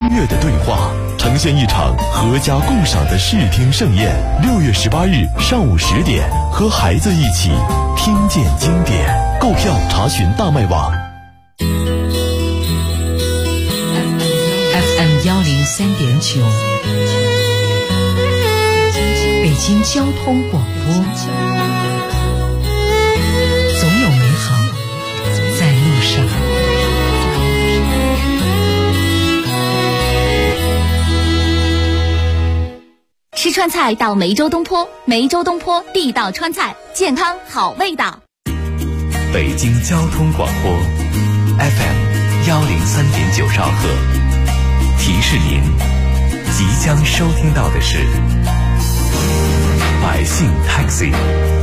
乐的对话，呈现一场合家共赏的视听盛宴。6月18日上午10点，和孩子一起听见经典。购票查询大麦网。 FM 103.9，北京交通广播。总有美好在路上。 吃川菜到梅州东坡，梅州东坡地道川菜，健康好味道。 北京交通广播 FM 103.9兆赫，提示您即将收听到的是百姓 Taxi。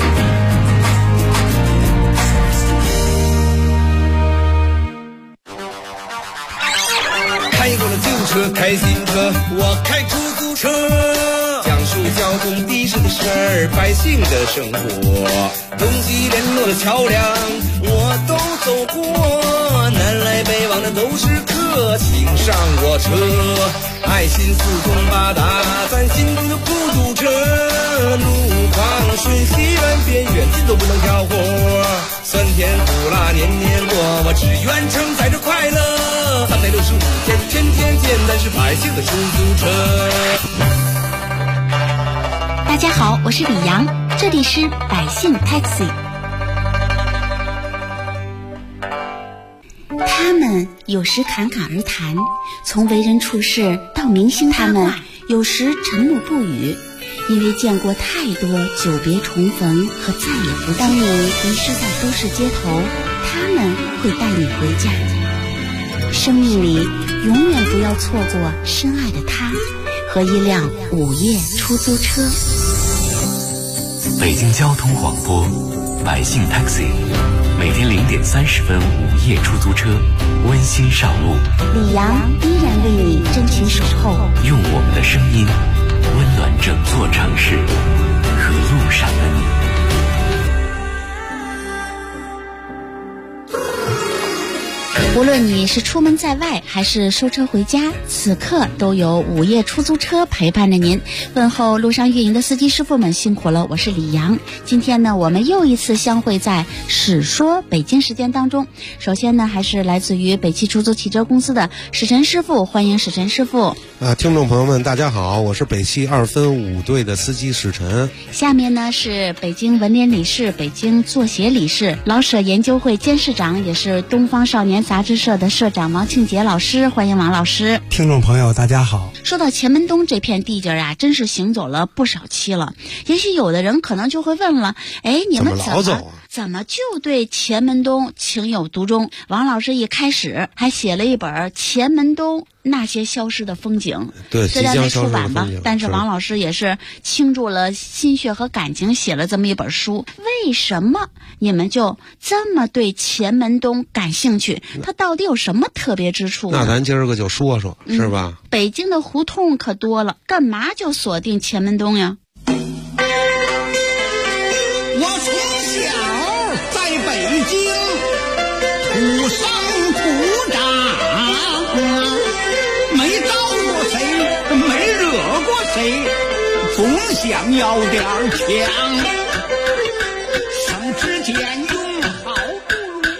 开过了旧车，开新车，我开出租车，讲述交通的士的事儿，百姓的生活，东西联络的桥梁我都走过，南来北往的都是客，请上我车，爱心四通八达，咱心中的孤独车，路旁顺西远边远近都不能挑活，酸甜苦辣年年过，我只愿承载着快乐，365天天天见，咱是百姓的出租车。 大家好，我是李阳，这里是百姓 Taxi。 他们有时侃侃而谈，从为人处事到明星他们有时沉默不语，因为见过太多久别重逢和再也不当你迷失在都市街头，他们会带你回家。生命里永远不要错过深爱的他和一辆午夜出租车。 北京交通广播百姓 Taxi， 每天0点30分午夜出租车温馨上路， 李阳依然为你真情守候， 用我们的声音温暖整座城市和路上的你。 无论你是出门在外还是收车回家，此刻都有午夜出租车陪伴着您。问候路上运营的司机师傅们辛苦了，我是李阳。今天呢，我们又一次相会在史说北京时间当中。首先呢，还是来自于北汽出租汽车公司的史晨师傅，欢迎史晨师傅。 听众朋友们大家好，我是北汽2分5队的司机史晨。 下面呢是北京文联理事、北京作协理事、老舍研究会监事长，也是东方少年杂志社的社长王庆杰老师，欢迎王老师。 听众朋友大家好。 说到前门东这片地界啊，真是行走了不少期了。也许有的人可能就会问了，你们怎么就对前门东情有独钟？王老师一开始还写了一本《前门东那些消失的风景》， 对， 虽然没出版吧，但是王老师也是倾注了心血和感情写了这么一本书。为什么你们就这么对前门东感兴趣？它到底有什么特别之处呢？ 那咱今儿个就说说，是吧？ 北京的胡同可多了，干嘛就锁定前门东呀？ 我从小在北京土生土长，没招过谁，没惹过谁，总想要点强，省吃俭用好不容易。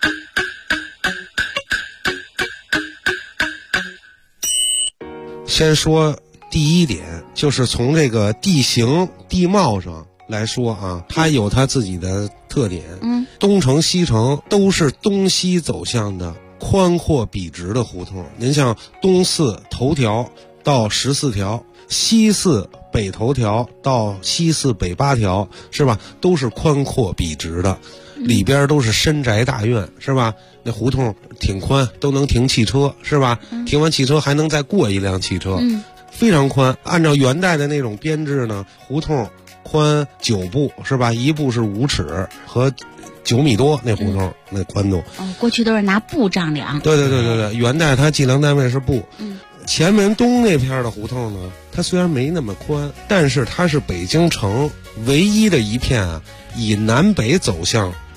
先说第一点，就是从这个地形地貌上来说啊，它有它自己的特点。东城西城都是东西走向的宽阔笔直的胡同。您像东四头条到14条，西四北头条到西四北8条，是吧？都是宽阔笔直的，里边都是深宅大院，是吧？那胡同挺宽，都能停汽车，是吧？停完汽车还能再过一辆汽车，非常宽。按照元代的那种编制呢，胡同宽9步，是吧？一步是5尺和9米多，那胡同那宽度。 过去都是拿步丈量。 对，元代它计量单位是步。前门东那片的胡同呢，它虽然没那么宽，但是它是北京城唯一的一片啊，以南北走向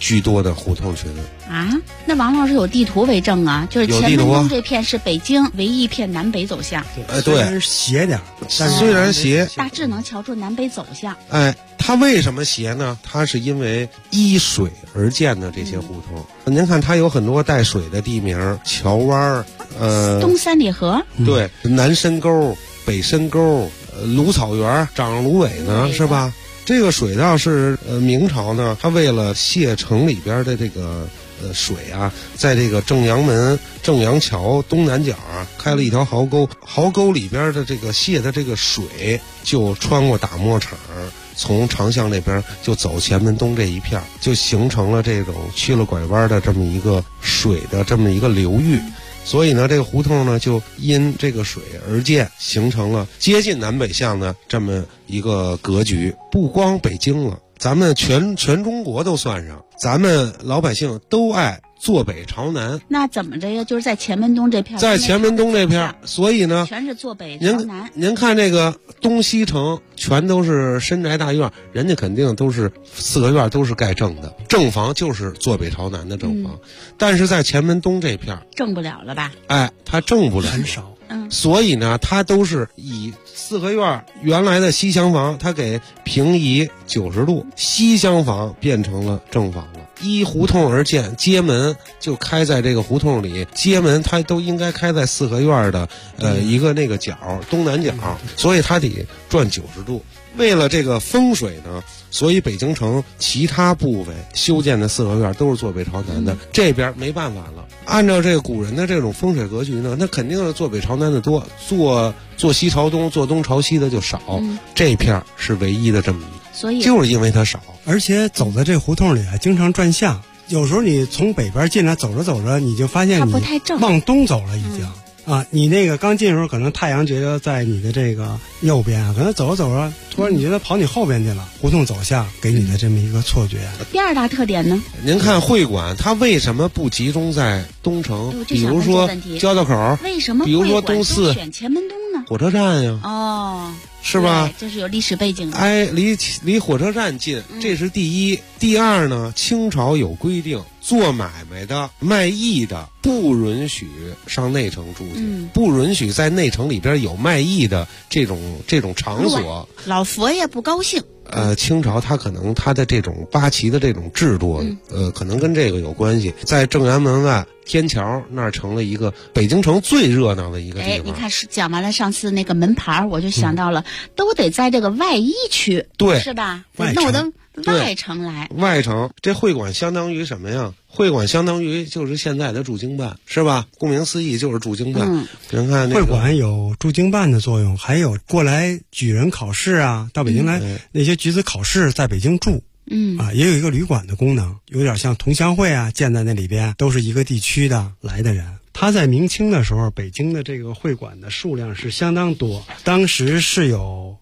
居多的胡同群啊。那王老师有地图为证啊，就是前门东这片是北京唯一一片南北走向。 对， 虽然斜点，但是虽然斜， 大致能瞧出南北走向。 它为什么斜呢？它是因为依水而建的这些胡同。您看，它有很多带水的地名，桥湾东三里河， 对，南深沟、北深沟、芦草园、长芦苇呢，是吧？这个水道是明朝呢，它为了泄城里边的这个水啊，在这个正阳门、正阳桥东南角开了一条壕沟，壕沟里边的这个泄的这个水就穿过打磨场，从长巷那边就走前门东这一片，就形成了这种曲了拐弯的这么一个水的这么一个流域。所以呢，这个胡同呢就因这个水而建，形成了接近南北向的这么一个格局。不光北京了，咱们全中国都算上，咱们老百姓都爱坐北朝南。 那怎么着呀？就是在前门东这片， 在前门东这片，所以呢， 全是坐北朝南。 您看这个东西城全都是深宅大院，人家肯定都是4个院都是盖正的，正房就是坐北朝南的正房。但是在前门东这片正不了了吧？ 它正不了， 很少。 所以呢，它都是以4合院原来的西厢房，它给平移90度，西厢房变成了正房了。依胡同而建，街门就开在这个胡同里，街门它都应该开在4合院的一个那个角东南角，所以它得转90度。为了这个风水呢，所以北京城其他部位修建的4合院都是坐北朝南的，这边没办法了。按照这个古人的这种风水格局呢，那肯定是坐北朝南的多，坐西朝东、坐东朝西的就少。这片是唯一的这么一个， 所以就是因为它少， 而且走在这胡同里还经常转向。有时候你从北边进来，走着走着，你就发现你往东走了，已经。你那个刚进的时候，可能太阳觉得在你的这个右边啊，可能走着走着，突然你觉得跑你后边去了，胡同走向给你的这么一个错觉。 第二大特点呢？ 您看会馆，它为什么不集中在东城？比如说交道口， 为什么比如说东四选前门东呢？ 火车站呀，是吧？ 这是有历史背景的。 离火车站近，这是第一。第二呢，清朝有规定，做买卖的、卖艺的不允许上内城住去，不允许在内城里边有卖艺的这种场所。 老佛爷不高兴。 清朝它可能它的这种八旗的这种制度，可能跟这个有关系。在正阳门外天桥那儿成了一个北京城最热闹的一个地方。 你看讲完了上次那个门牌，我就想到了，都得在这个外一区， 对， 是吧？弄到外城来。 外城这会馆相当于什么呀？会馆相当于就是现在的驻京办，是吧？顾名思义就是驻京办。您看会馆有驻京办的作用，还有过来举人考试啊，到北京来那些举子考试在北京住。也有一个旅馆的功能，有点像同乡会啊，建在那里边，都是一个地区的来的人。他在明清的时候，北京的这个会馆的数量是相当多，当时是有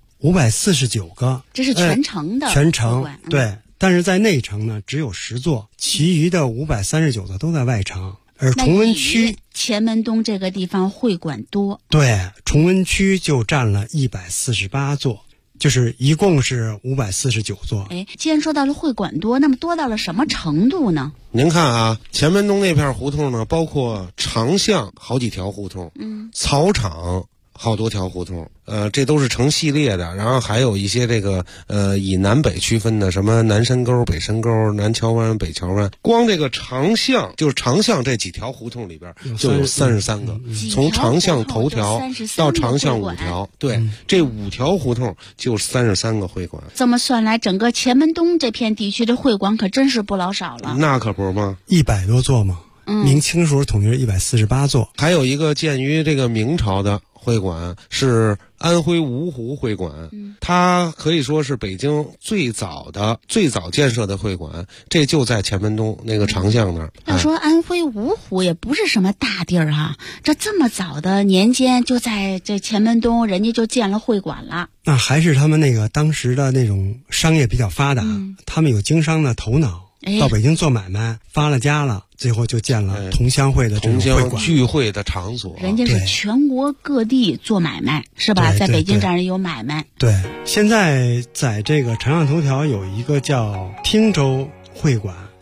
549个， 这是全城的全城对。但是在内城呢，只有10座，其余的539座都在外城。而崇文区前门东这个地方会馆多， 对，崇文区就占了148座。就是一共是549座。 既然说到了会馆多，那么多到了什么程度呢？ 您看啊，前门东那片胡同呢，包括长巷好几条胡同，草场好多条胡同，这都是成系列的。然后还有一些这个以南北区分的，什么南深沟、北深沟、南桥湾、北桥湾。光这个长巷，就是长巷这几条胡同里边就有33个，从长巷头条到长巷5条，对，这5条胡同就33个会馆。 这么算来，整个前门东这片地区的会馆可真是不老少了。 那可不吗 ？100多座嘛。明清时候统计是148座。 还有一个建于这个明朝的会馆是安徽芜湖会馆，它可以说是北京最早建设的会馆，这就在前门东那个长巷那儿。 要说安徽芜湖也不是什么大地儿啊，这么早的年间就在这前门东人家就建了会馆了。 那还是他们那个当时的那种商业比较发达，他们有经商的头脑，到北京做买卖发了家了，最后就建了同乡会的这种会馆， 聚会的场所。 人家是全国各地做买卖，是吧？在北京这儿有买卖。 对，现在在这个长巷头条有一个叫汀州会馆，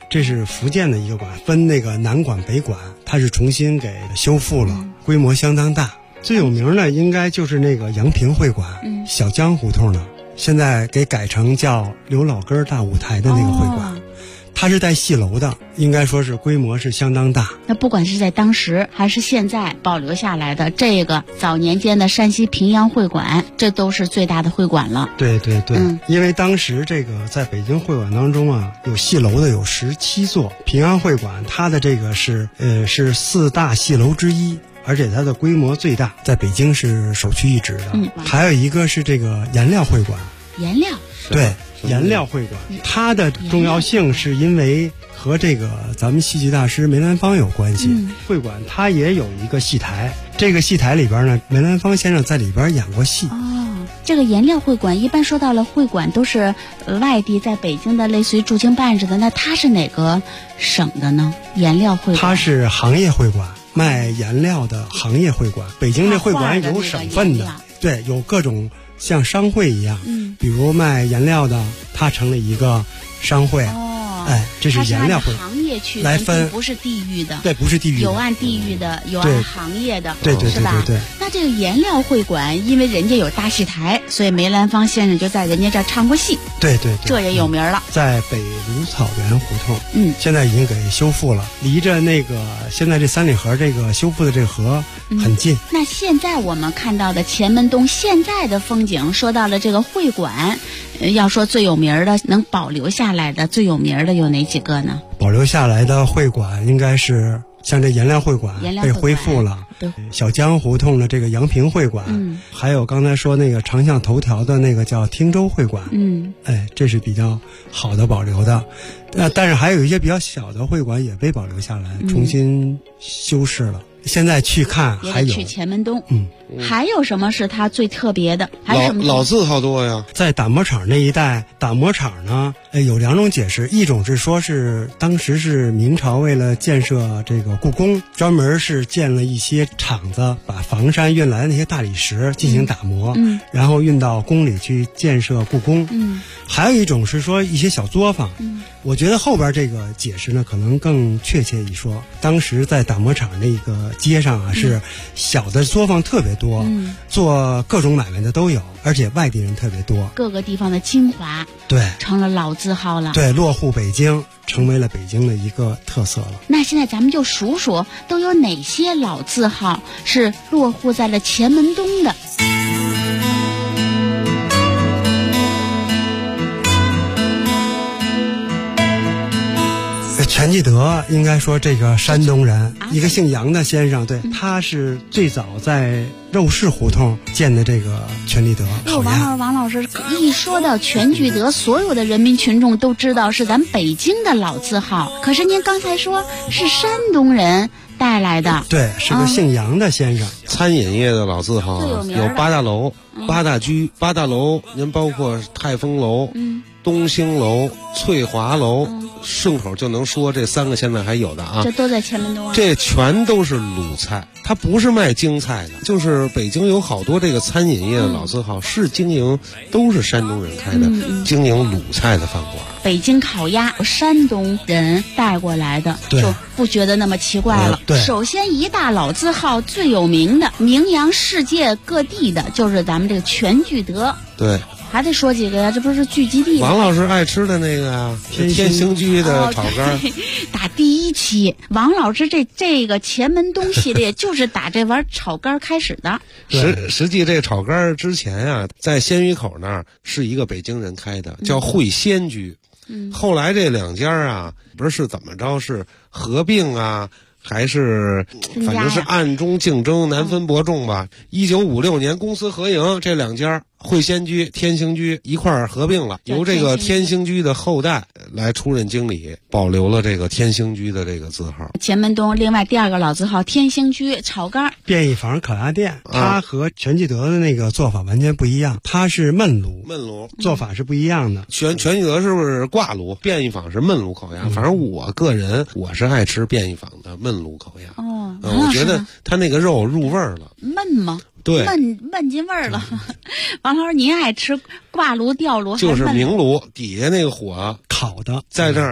这是福建的一个馆，分那个南馆北馆，它是重新给修复了，规模相当大。最有名的应该就是那个阳平会馆，小江胡同的，现在给改成叫刘老根大舞台的那个会馆。它是带戏楼的，应该说是规模是相当大。 那不管是在当时还是现在保留下来的这个早年间的山西平阳会馆，这都是最大的会馆了。 对对对，因为当时这个在北京会馆当中啊，有戏楼的有17座，平阳会馆它的这个是4大戏楼之一。而且它的规模最大，在北京是首屈一指的。还有一个是这个颜料会馆。 颜料？ 对，颜料会馆，它的重要性是因为和这个咱们戏剧大师梅兰芳有关系。会馆它也有一个戏台，这个戏台里边呢，梅兰芳先生在里边演过戏。 这个颜料会馆，一般说到了会馆都是外地在北京的类似于驻京办似的，那它是哪个省的呢？颜料会馆它是行业会馆，卖颜料的行业会馆。北京这会馆有省份的，对，有各种像商会一样，比如卖颜料的，它成了一个商会。这是颜料会行业区来分， 不是地域的。 对，不是地域的， 有按地域的，有按行业的， 对对是吧？ 对。 那这个颜料会馆，因为人家有大戏台，所以梅兰芳先生就在人家这儿唱过戏。 对对， 这也有名了。 在北芦草园胡同，现在已经给修复了，离着那个现在这三里河这个修复的这个河很近。 那现在我们看到的前门东现在的风景，说到了这个会馆，要说最有名的能保留下来的最有名的有哪几个呢？ 保留下来的会馆应该是像这颜料会馆被恢复了，小江胡同的这个阳平会馆，还有刚才说那个长巷头条的那个叫汀州会馆，这是比较好的保留的。但是还有一些比较小的会馆也被保留下来，重新修饰了。现在去看还有去前门东，还有什么是它最特别的？还有什么老字号多呀？ 在打磨厂那一带，打磨厂呢，有2种解释，一种是说是当时是明朝为了建设这个故宫，专门是建了一些厂子，把房山运来的那些大理石进行打磨，然后运到宫里去建设故宫。还有一种是说一些小作坊。我觉得后边这个解释呢，可能更确切一说，当时在打磨厂那个街上啊，是小的作坊特别多，做各种买卖的都有，而且外地人特别多， 各个地方的精华， 对， 成了老字号了， 对，落户北京，成为了北京的一个特色了。 那现在咱们就数数都有哪些老字号是落户在了前门东的。 全聚德应该说这个山东人，一个姓杨的先生，对，他是最早在肉市胡同建的这个全聚德烤鸭。 王老师一说到全聚德，所有的人民群众都知道是咱北京的老字号，可是您刚才说是山东人带来的， 对，是个姓杨的先生。 餐饮业的老字号有八大楼、八大居、八大楼，您包括泰丰楼、东兴楼、翠华楼，顺口就能说这3个现在还有的啊， 这都在前门东啊。 这全都是鲁菜，它不是卖京菜的，就是北京有好多这个餐饮业的老字号是经营，都是山东人开的，经营鲁菜的饭馆。 北京烤鸭，山东人带过来的，就不觉得那么奇怪了。首先一大老字号最有名的，名扬世界各地的，就是咱们这个全聚德。 对。 还得说几个呀？这不是聚集地吗？ 王老师爱吃的那个啊，天兴居的炒肝。 打第1期，王老师这个前门东系列就是打这碗炒肝开始的。 实际这炒肝之前啊，在鲜鱼口那儿是一个北京人开的，叫会仙居。后来这2家啊，不是怎么着，是合并啊，还是反正是暗中竞争，难分伯仲吧。1956年公私合营，这2家会仙居、天兴居一块儿合并了，由这个天兴居的后代来出任经理，保留了这个天兴居的这个字号。 前门东另外第2个老字号天兴居炒肝便宜坊烤鸭店，它和全聚德的那个做法完全不一样，它是焖炉做法是不一样的。 全聚德是不是挂炉？便宜坊是焖炉烤鸭。反正我个人我是爱吃便宜坊的焖炉烤鸭。我觉得它那个肉入味儿了。 焖吗？ 对， 焖进味儿了。王老师，您爱吃挂炉、吊炉， 就是明炉底下那个火烤的， 在这儿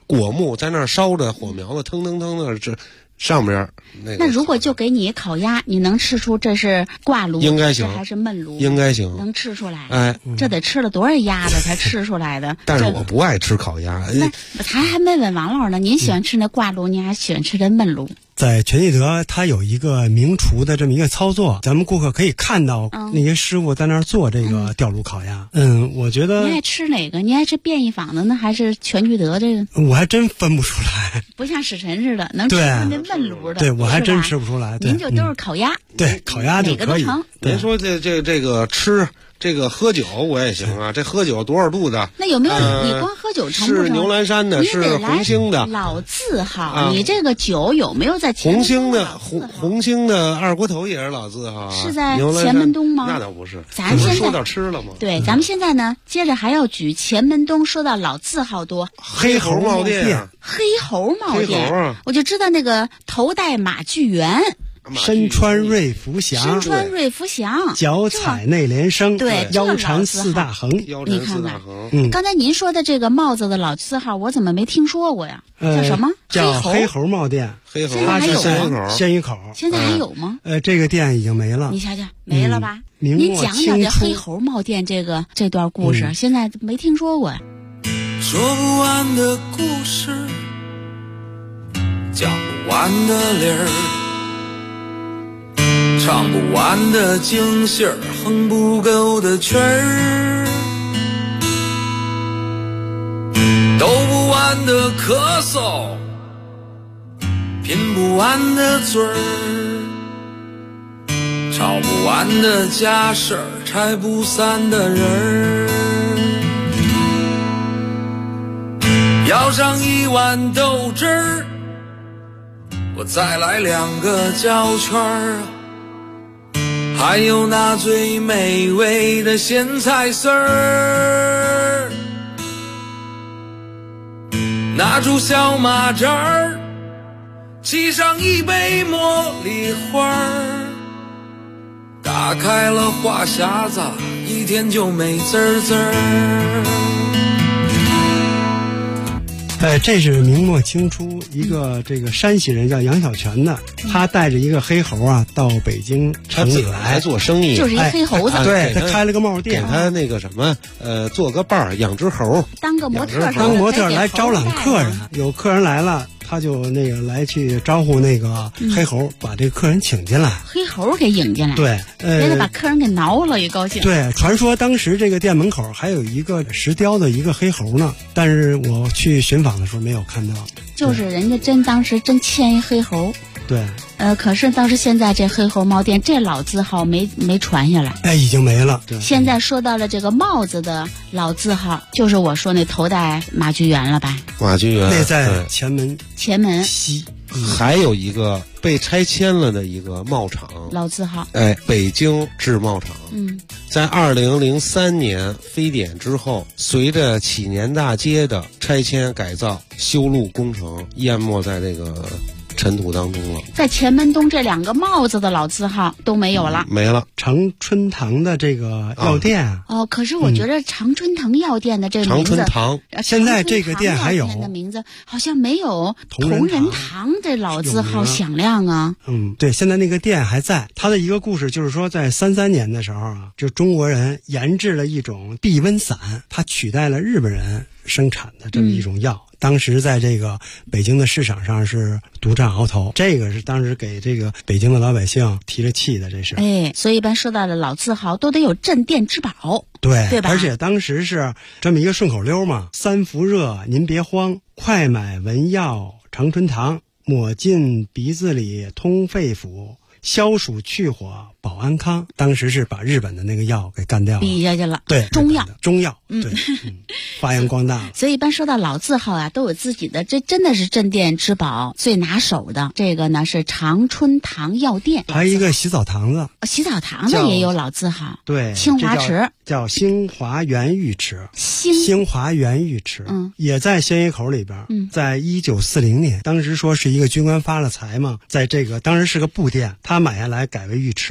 果木在那儿烧着，火苗子腾腾腾的，这上边那如果就给你烤鸭，你能吃出这是挂炉， 应该行， 还是焖炉？ 应该行， 能吃出来。 哎， 这得吃了多少鸭子才吃出来的？ 但是我不爱吃烤鸭。 那咱还没问王老呢，您喜欢吃那挂炉，您还喜欢吃这焖炉？ 在全聚德，它有一个名厨的这么一个操作，咱们顾客可以看到那些师傅在那儿做这个吊炉烤鸭。我觉得您爱吃哪个？您爱吃便宜坊的呢，还是全聚德这个？ 我还真分不出来， 不像史晨似的能吃那焖炉的。 对，我还真吃不出来。 您就都是烤鸭， 对，烤鸭就可以。 哪个都成。 您说这个吃。这个喝酒我也行啊，这喝酒多少度的？ 那有没有你光喝酒成不成？ 是牛栏山的，是红星的。 老字号，你这个酒有没有在红星的红星的二锅头也是老字号啊？ 是在前门东吗？ 那倒不是， 咱现在说到吃了吗？ 对，咱们现在呢，接着还要举前门东，说到老字号多， 黑猴帽店， 黑猴帽店，我就知道那个头戴马具园。 身穿瑞福祥，脚踩内联升， 对， 腰缠四大横。 你看看，刚才您说的这个帽子的老字号，我怎么没听说过呀？叫什么？ 叫黑猴帽店。 黑猴， 它是鲜鱼口。 现在还有吗？ 这个店已经没了。 你瞧瞧，没了吧？您讲讲这黑猴帽店这段故事，现在没听说过呀。 说不完的故事，讲不完的理儿。唱不完的京戏儿，哼不够的曲儿，抖不完的咳嗽，品不完的嘴儿，吵不完的家事儿，拆不散的人儿。要上一碗豆汁儿，我再来2个焦圈儿。还有那最美味的咸菜丝儿，拿出小马扎儿，沏上一杯茉莉花儿，打开了话匣子，一天就美滋滋儿。 这是明末清初一个这个山西人叫杨小泉的，他带着一个黑猴啊到北京城里来做生意， 就是一黑猴子。 对，他开了个帽店， 给他那个什么做个伴儿，养只猴， 当个模特来招揽客人。有客人来了，他就那个来去招呼那个黑猴，把这个客人请进来， 黑猴给引进来。 对， 别得把客人给挠了也高兴。 对，传说当时这个店门口还有一个石雕的一个黑猴呢，但是我去寻访的时候没有看到。 就是人家当时真牵一黑猴。 对， 可是倒是现在这黑猴帽店这老字号没传下来， 已经没了。 现在说到了这个帽子的老字号，就是我说那头戴马具园了吧？ 马具园那在前门西。 还有一个被拆迁了的一个帽厂， 老字号， 北京制帽厂。在2003年非典之后，随着祈年大街的拆迁改造、修路工程，淹没在这个尘土当中了。在前门东这2个帽子的老字号都没有了， 没了。 常春堂的这个药店可是我觉得常春堂药店的这个名字， 常春堂现在这个店还有的名字，好像没有同仁堂这老字号响亮啊。 对，现在那个店还在。它的一个故事就是说，在33年的时候啊，就中国人研制了一种避瘟散，它取代了日本人生产的这么一种药。当时在这个北京的市场上是独占鳌头，这个是当时给这个北京的老百姓提了气的，这是。 所以一般说到的老字号都得有镇店之宝， 对吧？ 而且当时是这么一个顺口溜嘛：3伏热您别慌，快买文药常春堂，抹进鼻子里通肺腑，消暑去火保安康。当时是把日本的那个药给干掉了， 比下去了。 对，中药，对，发扬光大了。 所以一般说到老字号啊，都有自己的，这真的是镇店之宝，最拿手的。这个呢是常春堂药店， 还有一个洗澡堂子， 洗澡堂子也有老字号， 对， 清华池叫兴华园浴池，兴华园浴池，也在鲜鱼口里边。在1940年，当时说是一个军官发了财嘛，在这个当时是个布店，他买下来改为浴池。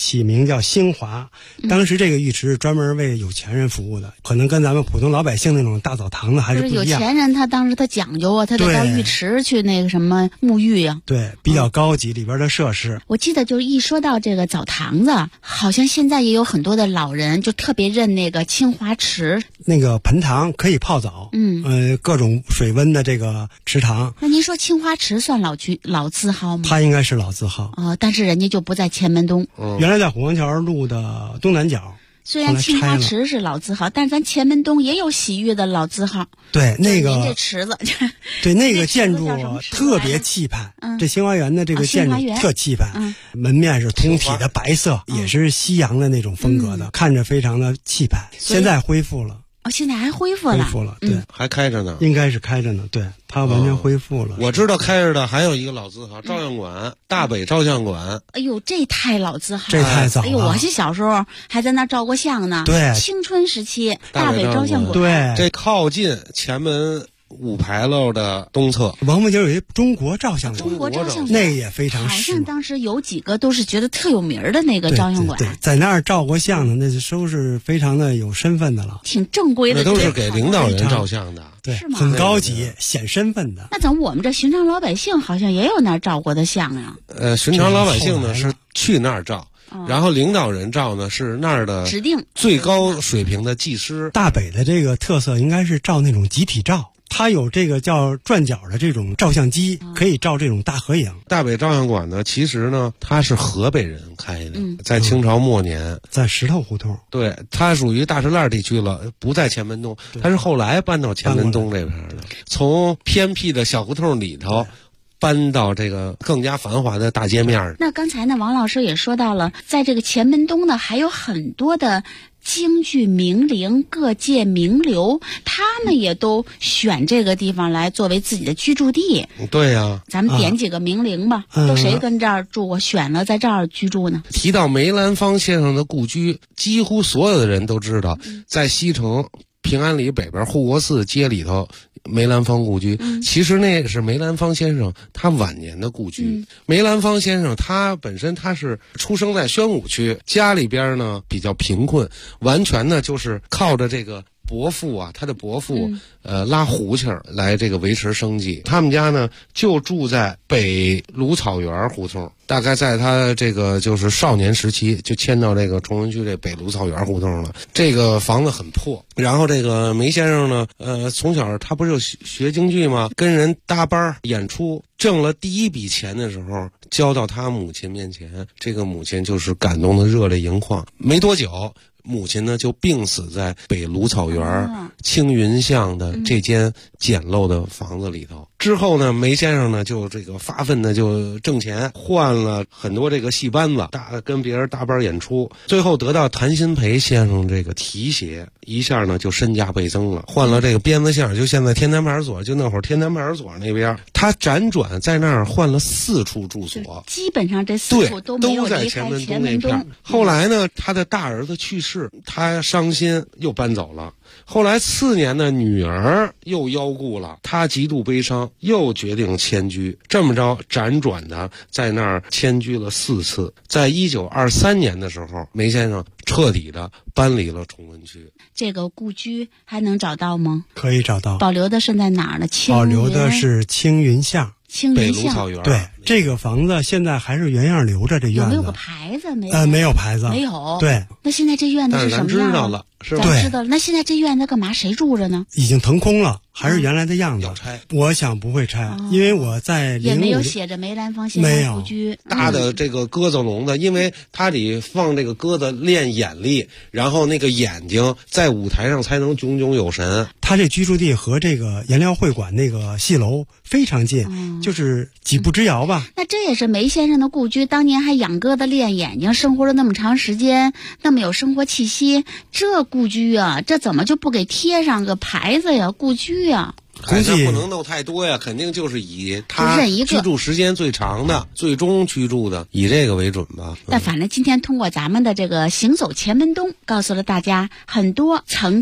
起名叫兴华。当时这个浴池是专门为有钱人服务的，可能跟咱们普通老百姓那种大澡堂子还是不一样。 有钱人他当时他讲究啊，他得到浴池去那个什么沐浴呀。 对，比较高级，里边的设施。 我记得就是一说到这个澡堂子，好像现在也有很多的老人就特别认那个清华池， 那个盆塘可以泡澡，各种水温的这个池塘。 那您说清华池算老字号吗？ 它应该是老字号但是人家就不在前门东， 原来在虎坊桥路的东南角。 虽然清华池是老字号，但是咱前门东也有洗浴的老字号。 对，那个您这池子， 对那个建筑特别气派。这新华园的这个建筑特气派，门面是通体的白色，也是西洋的那种风格的，看着非常的气派。现在恢复了。 现在还恢复了， 对， 还开着呢， 应该是开着呢，对，它完全恢复了。 我知道开着的还有一个老字号照相馆，大北照相馆。 哎呦，这太老字号了， 这太早了。 哎呦，我是小时候还在那照过相呢。 对， 青春时期，大北照相馆。 对， 这靠近前门5牌楼的东侧， 王府井有一中国照相馆， 中国照相馆那也非常好像当时有几个都是觉得特有名的那个照相馆。 对，在那儿照过相的，那都是非常的有身份的了， 挺正规的。 那都是给领导人照相的， 对， 是吗？ 很高级，显身份的。 那怎么我们这寻常老百姓好像也有那儿照过的相呀？ 寻常老百姓呢是去那儿照。然后领导人照呢是那儿的指定最高水平的技师。 大北的这个特色应该是照那种集体照，它有这个叫转角的这种照相机，可以照这种大合影。 大北照相馆呢，其实呢它是河北人开的，在清朝末年， 在石头胡同。 对，它属于大石栏地区了，不在前门东，它是后来搬到前门东这边的，从偏僻的小胡同里头搬到这个更加繁华的大街面。 那刚才呢，王老师也说到了，在这个前门东呢，还有很多的京剧名伶、各界名流，他们也都选这个地方来作为自己的居住地。 对呀， 咱们点几个名伶吧，都谁跟这儿住过，选了在这儿居住呢？ 提到梅兰芳先生的故居，几乎所有的人都知道，在西城平安里北边护国寺街里头，梅兰芳故居。其实那是梅兰芳先生他晚年的故居。梅兰芳先生他本身他是出生在宣武区，家里边呢比较贫困，完全呢就是靠着这个伯父啊，他的伯父拉胡琴来这个维持生计。他们家呢就住在北芦草园胡同，大概在他这个就是少年时期就迁到这个崇文区这北芦草园胡同了。这个房子很破，然后这个梅先生呢从小他不是有学京剧吗，跟人搭班演出，挣了第一笔钱的时候交到他母亲面前，这个母亲就是感动的热泪盈眶。没多久母亲呢就病死在北芦草园青云巷的这间简陋的房子里头。之后呢，梅先生呢就这个发奋的就挣钱，换了很多这个戏班子，跟别人搭班演出，最后得到谭鑫培先生这个提携，一下呢就身价倍增了，换了这个鞭子相，就现在天坛派出所，就那会儿天坛派出所那边，他辗转在那儿换了4处住所， 基本上这4处都没有在离开前前门东。 门东那片。后来呢，他的大儿子去世，他伤心又搬走了。后来次年的女儿又夭故了，他极度悲伤，又决定迁居。这么着辗转的在那儿迁居了4次。在1923年的时候，梅先生彻底的搬离了崇文区。 这个故居还能找到吗？ 可以找到。 保留的是在哪儿呢？ 保留的是青云巷。 北芦草园。 对，这个房子现在还是原样留着，这院子有没有个牌子？ 没有牌子， 没有。 对， 那现在这院子是什么样？ 咱知道了，是吧？ 咱知道了。那现在这院子干嘛？谁住着呢？ 已经腾空了，还是原来的样子。 要拆？ 我想不会拆，因为我在也没有写着梅兰芳先生故居。 大的这个鸽子笼子，因为它得放这个鸽子练眼力，然后那个眼睛在舞台上才能炯炯有神。 他这居住地和这个颜料会馆那个戏楼非常近，就是几步之遥吧。 那这也是梅先生的故居，当年还养鸽子练眼睛，生活了那么长时间，那么有生活气息。这故居啊，这怎么就不给贴上个牌子呀？故居啊， 估计不能弄太多呀，肯定就是以他居住时间最长的、最终居住的，以这个为准吧。 但反正今天通过咱们的这个行走前门东，告诉了大家很多曾经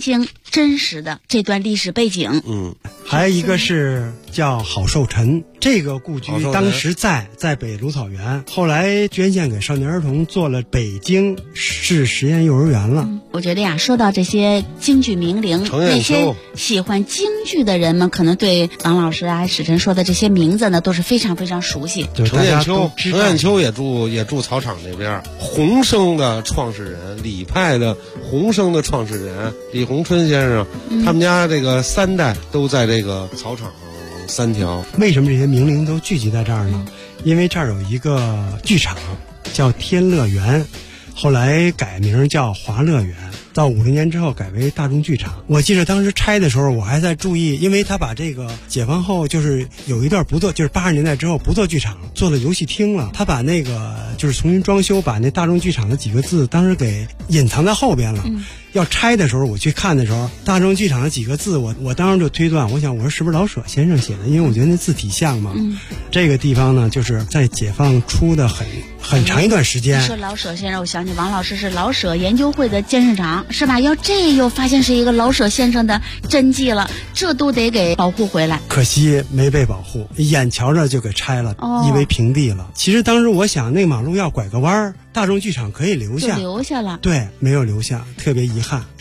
真实的这段历史背景。 还有一个是叫郝寿臣，这个故居当时在北芦草原，后来捐献给少年儿童，做了北京市实验幼儿园了。 我觉得呀，说到这些京剧名伶，那些喜欢京剧的人们，可能对王老师啊、史晨说的这些名字呢，都是非常非常熟悉。 程砚秋也住草场那边，洪生的创始人，李派的洪生的创始人李洪春先生，他们家这个3代都在这个草场3条。 为什么这些名伶都聚集在这儿呢？因为这儿有一个剧场叫天乐园，后来改名叫华乐园，到50年之后改为大众剧场。我记得当时拆的时候，我还在注意，因为他把这个解放后就是有一段不做，就是80年代之后不做剧场，做了游戏厅了。他把那个就是重新装修，把那大众剧场的几个字当时给隐藏在后边了。要拆的时候，我去看的时候，大众剧场的几个字，我当时就推断，我想我说是不是老舍先生写的？因为我觉得那字体像嘛。这个地方呢，就是在解放初的很长一段时间。 说老舍先生，我想起王老师是老舍研究会的监事长，是吧？这又发现是一个老舍先生的真迹了，这都得给保护回来。 可惜没被保护，眼瞧着就给拆了，夷为平地了。其实当时我想，那个马路要拐个弯儿，大众剧场可以留下， 就留下了。 对，没有留下，特别遗憾。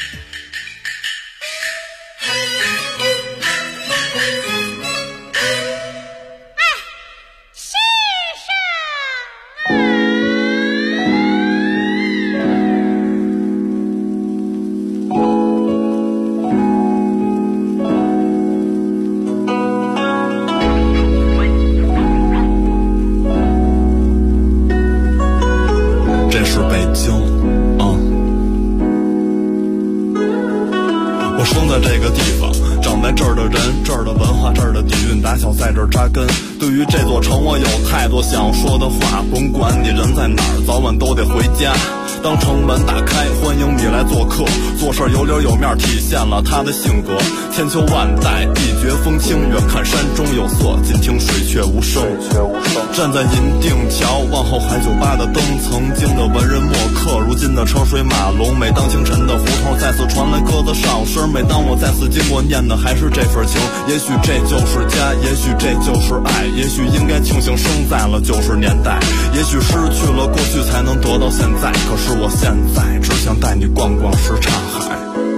对于这座城，我有太多想说的话，甭管你人在哪儿，早晚都得回家。当城门打开，欢迎你来做客，做事有理有面，体现了他的性格。千秋万代，一绝风清，远看山中有色，近听水却无声。站在银锭桥，望后海酒吧的灯，曾经的文人墨客，如今的车水马龙。每当清晨的胡同再次传来鸽子上声，每当我再次经过，念的还是这份情。也许这就是家，也许这就是爱，也许应该庆幸生在了90年代，也许失去了过去才能得到现在。可是我现在只想带你逛逛什刹海。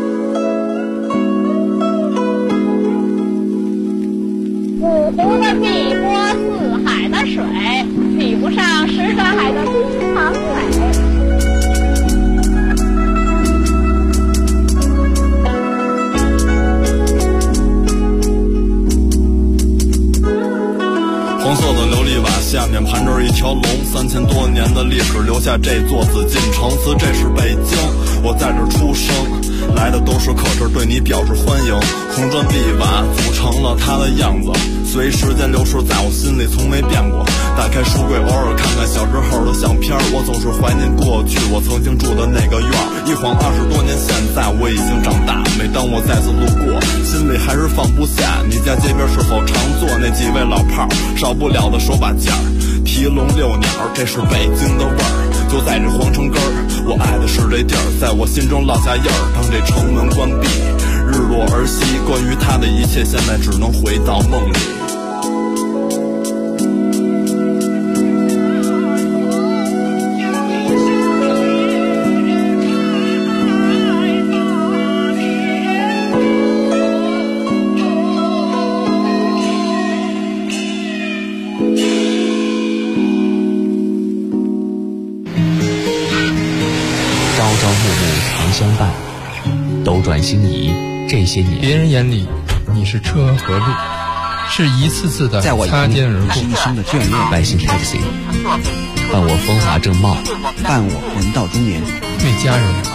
五湖的碧波，四海的水，比不上什刹海的冰糖美。 黄色的琉璃瓦下面盘着一条龙，3000多年的历史留下这座紫禁城。此这是北京，我在这出生，来的都是客，这对你表示欢迎。红砖碧瓦组成了它的样子，随时间流逝，在我心里从没变过。打开书柜，偶尔看看小时候的相片，我总是怀念过去我曾经住的那个院。一晃20多年，现在我已经长大。每当我再次路过，心里还是放不下你家街边是否常坐那几位老炮，少不了的手把件儿，提笼遛鸟，这是北京的味儿，就在这皇城根儿。我爱的是这地儿，在我心中落下印儿。当这城门关闭，日落而息，关于它的一切，现在只能回到梦里。 相伴，斗转星移，这些年， 别人眼里你是车和路，是一次次的擦肩而过。 深深的眷恋， 百姓 taxi， 伴我风华正茂， 伴我人到中年， 为家人